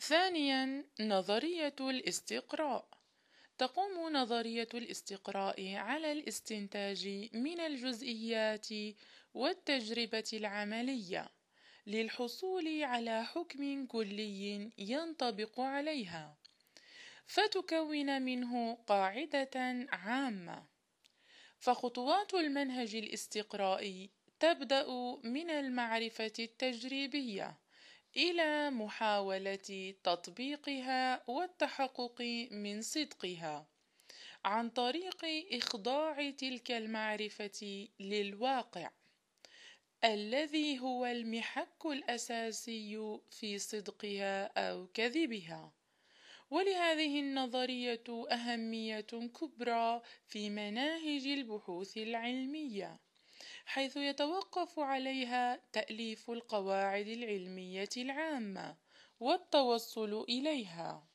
ثانيا، نظرية الاستقراء. تقوم نظرية الاستقراء على الاستنتاج من الجزئيات والتجربة العملية للحصول على حكم كلي ينطبق عليها، فتكون منه قاعدة عامة. فخطوات المنهج الاستقرائي تبدأ من المعرفة التجريبية إلى محاولة تطبيقها والتحقق من صدقها عن طريق إخضاع تلك المعرفة للواقع الذي هو المحك الأساسي في صدقها أو كذبها. ولهذه النظرية أهمية كبرى في مناهج البحوث العلمية، حيث يتوقف عليها تأليف القواعد العلمية العامة والتوصل إليها.